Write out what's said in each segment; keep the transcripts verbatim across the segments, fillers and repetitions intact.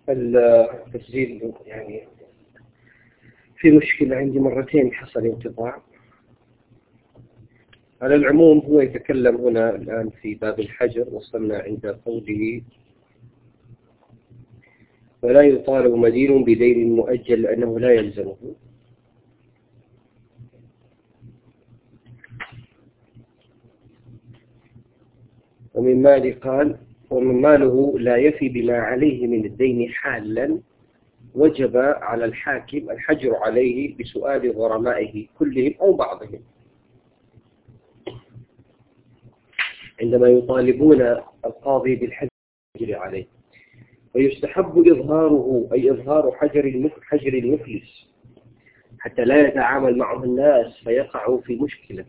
التسجيل يعني في مشكلة عندي، مرتين حصل انقطاع. على العموم هو يتكلم هنا الآن في باب الحجر، وصلنا عند قوله ولا يطالب مدين بدين مؤجل لأنه لا يلزمه. ومن مال قال ومن ماله لا يفي بما عليه من الدين حالا وجب على الحاكم الحجر عليه بسؤال غرمائه كلهم أو بعضهم عندما يطالبون القاضي بالحجر عليه. ويستحب إظهاره أي إظهار حجر حجر المفلس حتى لا يتعامل معه الناس فيقعوا في مشكلة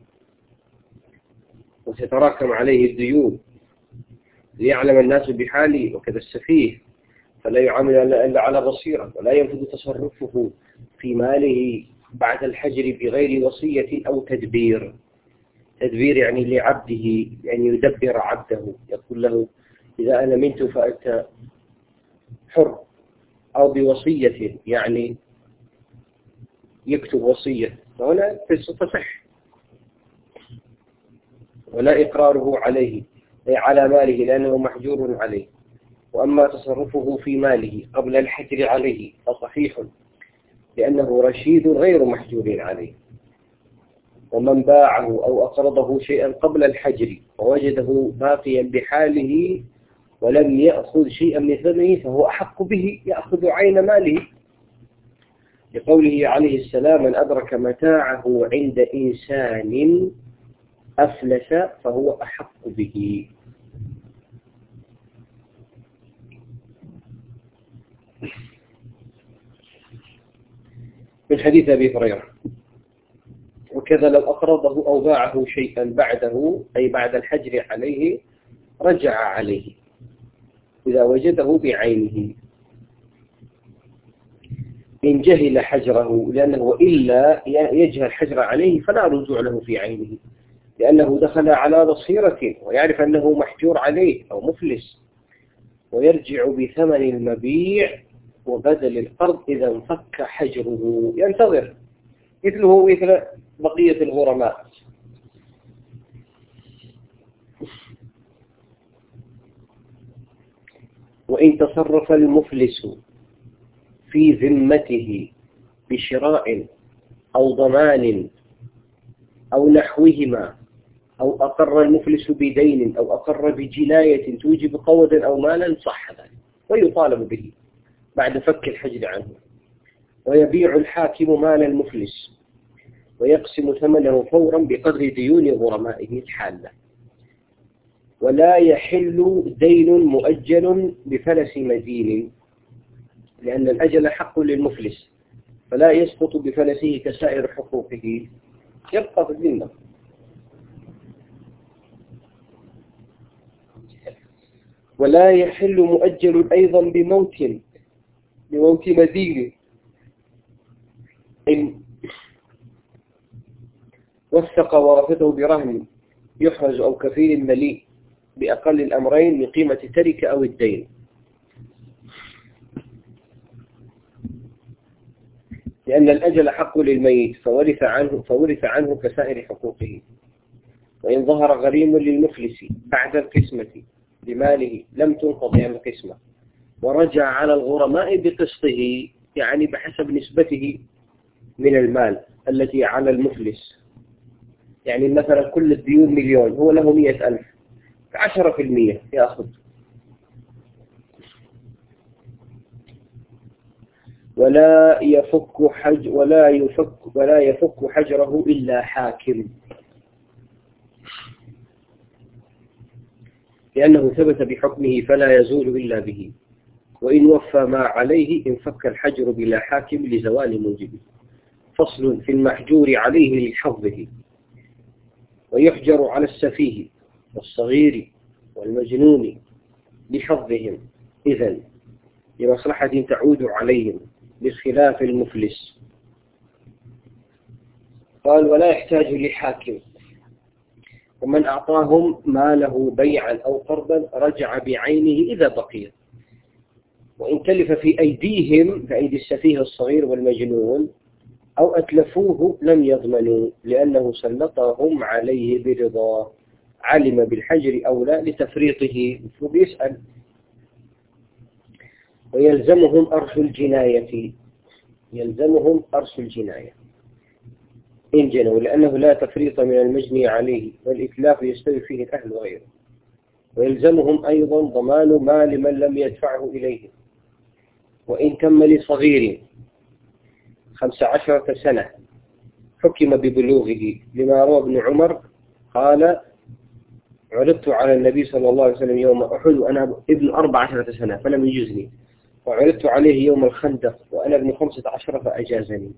وتتراكم عليه الديون، ليعلم الناس بحاله. وكذا السفيه فلا يعامل إلا على بصيرة، ولا ينفذ تصرفه في ماله بعد الحجر بغير وصية أو تدبير. تدبير يعني لعبده، يعني يدبر عبده، يقول له إذا أنا منت فأنت حر، أو بوصية يعني يكتب وصية، فهنا تصح. ولا إقراره عليه أي على ماله لأنه محجور عليه. وأما تصرفه في ماله قبل الحجر عليه فصحيح لأنه رشيد غير محجور عليه. ومن باعه أو أقرضه شيئا قبل الحجر فوجده باقيا بحاله ولم يأخذ شيئا من ثمنه فهو أحق به، يأخذ عين ماله، لقوله عليه السلام من أدرك متاعه عند إنسان أفلس فهو أحق به. من حديث أبي هريرة وكذا لو أقرضه أو باعه شيئا بعده أي بعد الحجر عليه رجع عليه إذا وجده بعينه إن جهل حجره، لأنه إلا يجهل حجر عليه فلا رجوع له في عينه، لأنه دخل على بصيرة ويعرف أنه محجور عليه أو مفلس، ويرجع بثمن المبيع وبدل القرض إذا انفك حجره، ينتظر مثله مثل بقية الغرماء. وإن تصرف المفلس في ذمته بشراء أو ضمان أو نحوهما، أو أقر المفلس بدين أو أقر بجناية توجب قودا أو مالا صح ذلك ويطالب به بعد فك الحجر عنه. ويبيع الحاكم مال المفلس ويقسم ثمنه فورا بقدر ديون غرمائه الحالة. ولا يحل دين مؤجل بفلس مدين لأن الأجل حق للمفلس فلا يسقط بفلسه كسائر حقوقه، يبقى في الذمة. ولا يحل مؤجل أيضا بموت بموت مدين إن وثق ورثته برهن يحرز أو كفيل مليء بأقل الأمرين من قيمة التركة أو الدين، لأن الأجل حق للميت فورث عنه فورث عنه كسائر حقوقه. وإن ظهر غريم للمفلس بعد القسمة بماله لم تنقض عن القسمة ورجع على الغرماء بقسطه، يعني بحسب نسبته من المال التي على المفلس. يعني مثلا كل الديون مليون، هو له مئة ألف، عشرة في المية يأخذ. ولا يفك حج ولا يفك ولا يفك حجره إلا حاكم، لأنه ثبت بحكمه فلا يزول إلا به. وإن وفى ما عليه انفك الحجر بلا حاكم لزوال موجبه. فصل في المحجور عليه لحظه. ويحجر على السفيه والصغير والمجنون لحظهم إذن لمصلحة تعود عليهم بخلاف المفلس. قال ولا يحتاج لحاكم. ومن أعطاهم ماله بيعا أو قرضا رجع بعينه إذا بقي. وإن تلف في أيديهم كأيدي السفيه الصغير والمجنون أو أتلفوه لم يضمنوا، لأنه سلطهم عليه برضاه، علم بالحجر أو لا لتفريطه. وبيسأل ويلزمهم أرش الجناية، يلزمهم أرش الجناية إن جنوا، لأنه لا تفريط من المجني عليه، والإتلاف يستوي فيه الأهل وغيره. ويلزمهم أيضا ضمان مال من لم يدفعه إليه، وإن تم لصغير خمس عشرة سنة حكم ببلوغه، لما روى ابن عمر قال: عرضت على النبي صلى الله عليه وسلم يوم أحد وأنا ابن أربع عشرة سنة فلم يجزني، وعرضت عليه يوم الخندق وأنا ابن خمسة عشر فأجازني.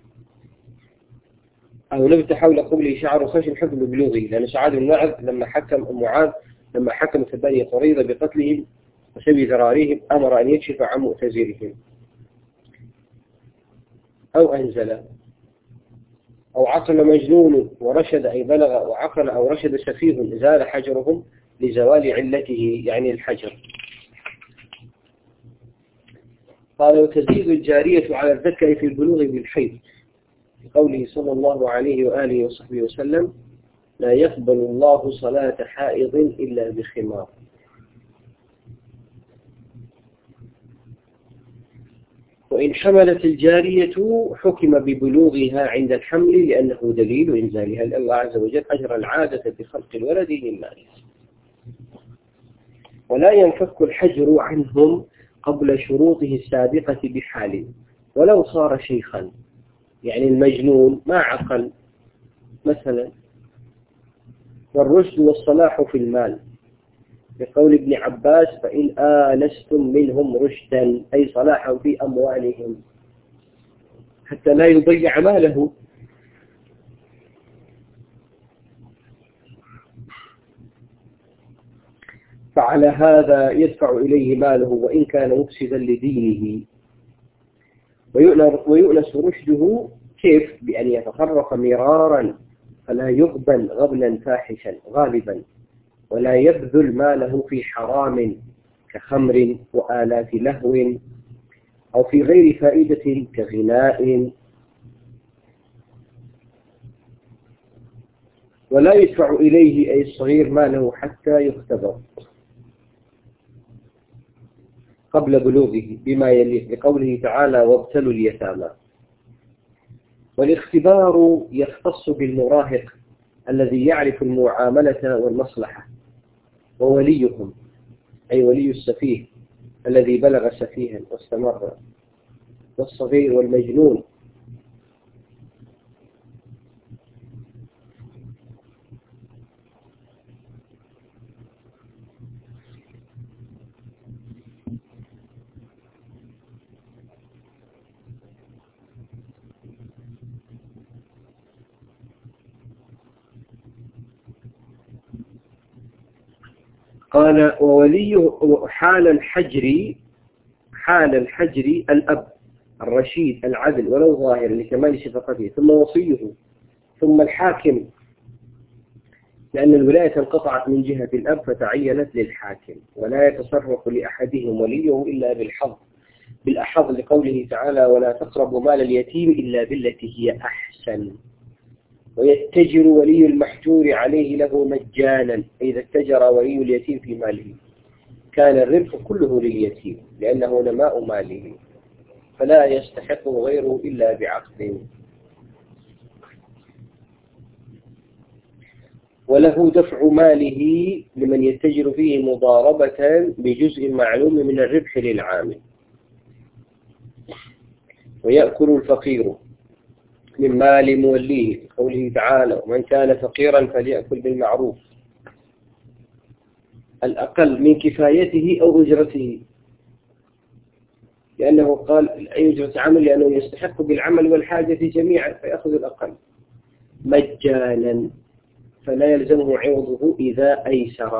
أو نبت حول قبله شعر خشن حكم ببلوغه، لأن سعاد بن معاذ لما حكم معاذ لما حكم في بني قريظة بقتلهم وسبي ذراريهم أمر أن يكشف عن مؤتزرهم. أو أنزل أو عقل مجنون ورشد، أي بلغ وعقل، أو رشد سفيه زال حجرهم لزوال علته، يعني الحجر. قال: وتزيد الجارية على الذكر في البلوغ بالحيض، في قوله صلى الله عليه وآله وصحبه وسلم: لا يقبل الله صلاة حائض إلا بخمار. وإن حملت الجارية حكم ببلوغها عند الحمل، لأنه دليل إنزالها، لأن الله عز وجل أجرى العادة بخلق الولد للناس. ولا ينفك الحجر عنهم قبل شروطه السابقة بحال، ولو صار شيخا، يعني المجنون ما عقل مثلا. والرشد والصلاح في المال، بقول ابن عباس: فإن آنستم منهم رشدا، أي صلاحا في أموالهم حتى لا يضيع ماله. فعلى هذا يدفع إليه ماله وإن كان مفسدا لدينه. ويؤنس رشده كيف؟ بأن يتفرق مرارا فلا يغبن غبنا فاحشا غالبا، ولا يبذل ماله في حرام كخمر وآلات لهو، أو في غير فائدة كغناء. ولا يدفع إليه أي الصغير ماله حتى يختبر قبل بلوغه بما يليه، لقوله تعالى: وابتلوا اليتامى. والاختبار يختص بالمراهق الذي يعرف المعاملة والمصلحة، ووليهم أي ولي السفيه الذي بلغ سفيها واستمر، والصغير والمجنون. قال: ووليه حال الحجر، حال الحجر الأب الرشيد العدل ولو ظاهر لكمال شفقته، ثم وصيه، ثم الحاكم، لأن الولاية انقطعت من جهة الأب فتعينت للحاكم. ولا يتصرف لأحدهم وليه إلا بالحظ بالأحظ، لقوله تعالى: ولا تقربوا مال اليتيم إلا بالتي هي أحسن. ويتجر ولي المحجور عليه له مجانا، إذا اتجر ولي اليتيم في ماله كان الربح كله لليتيم، لأنه نماء ماله، فلا يستحقه غيره إلا بعقد. وله دفع ماله لمن يتجر فيه مضاربة بجزء معلوم من الربح للعامل. ويأكل الفقير من مال موليه، قوله تعالى: ومن كان فقيرا فليأكل بالمعروف، الأقل من كفايته أو أجرته، لأنه قال أي أجرة عمل، لأنه يستحق بالعمل والحاجة جميعا فيأخذ الأقل. مجانا، فلا يلزمه عوضه إذا أيسر.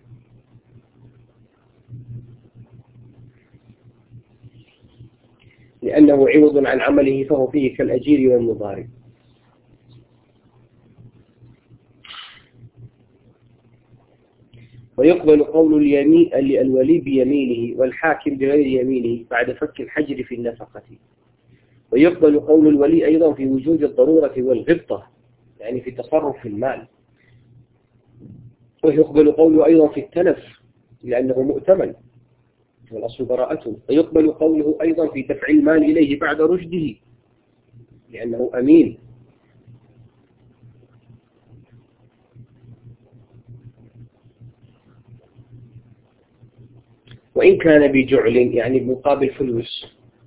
لأنه عوض عن عمله فهو فيه كالأجير والمضارب. ويقبل قول اليمين الولي بيمينه والحاكم بغير يمينه بعد فك الحجر في النفقة. ويقبل قول الولي أيضا في وجود الضرورة والغبطة، يعني في تصرف المال. ويقبل قوله أيضا في التلف لأنه مؤتمن والأصل براءته. ويقبل قوله أيضا في دفع المال إليه بعد رشده لأنه أمين. وإن كان بجعل يعني بمقابل فلوس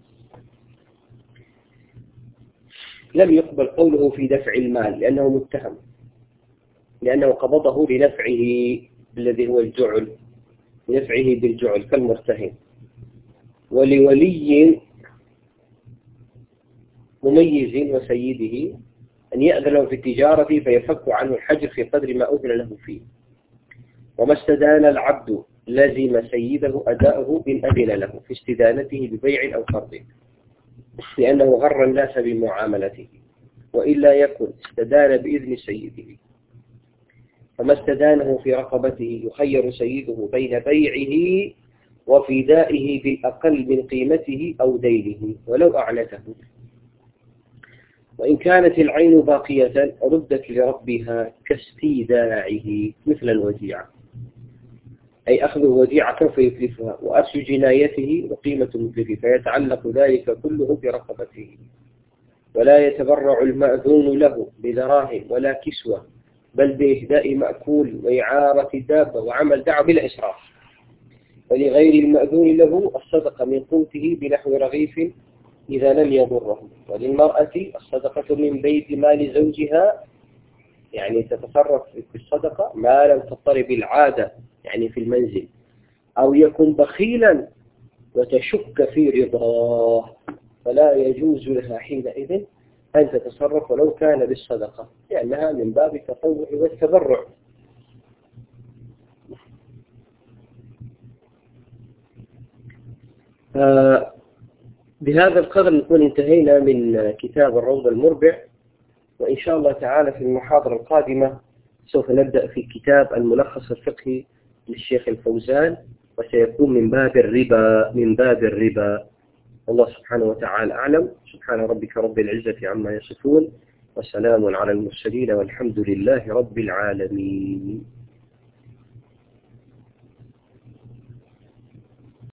لم يقبل قوله في دفع المال لأنه متهم، لأنه قبضه لنفعه الذي هو الجعل، لنفعه بالجعل كالمرتهن. ولولي مميز وسيده أن يأذن له في التجارة فيفك عنه الحجر في قدر ما أذن له فيه. وما استدان العبد لزم سيده أداءه إن أذن له في استدانته ببيع أو قرض، لأنه غر الناس بمعاملته، وإلا يكن استدان بإذن سيده. فما استدانه في رقبته يخير سيده بين بيعه وفدائه بالأقل من قيمته أو دينه ولو أعنته. وإن كانت العين باقية ردت لربها كاستيداعه مثل الوديعة، أي أخذ وديعة فيتلفها، وأرش جنايته وقيمة المتلف، فيتعلق ذلك كله برقبته. ولا يتبرع المأذون له بدراهم ولا كسوة، بل بإهداء مأكول وإعارة دابة وعمل دعوة بلا إسراف. ولغير المأذون له الصدقة من قوته بنحو رغيف إذا لم يضره. وللمرأة الصدقة من بيت مال زوجها، يعني تتصرف في الصدقة ما لم تضطرب العادة يعني في المنزل، أو يكون بخيلا وتشك في رضاه، فلا يجوز لها حينئذ أن تتصرف ولو كان بالصدقة، لأنها من باب التطوع والتبرع. آه بهذا القدر نكون انتهينا من كتاب الروض المربع، وإن شاء الله تعالى في المحاضرة القادمة سوف نبدأ في كتاب الملخص الفقهي للشيخ الفوزان، وسيكون من باب الربا من باب الربا. الله سبحانه وتعالى أعلم. سبحان ربك رب العزة عما يصفون، وسلام على المرسلين، والحمد لله رب العالمين.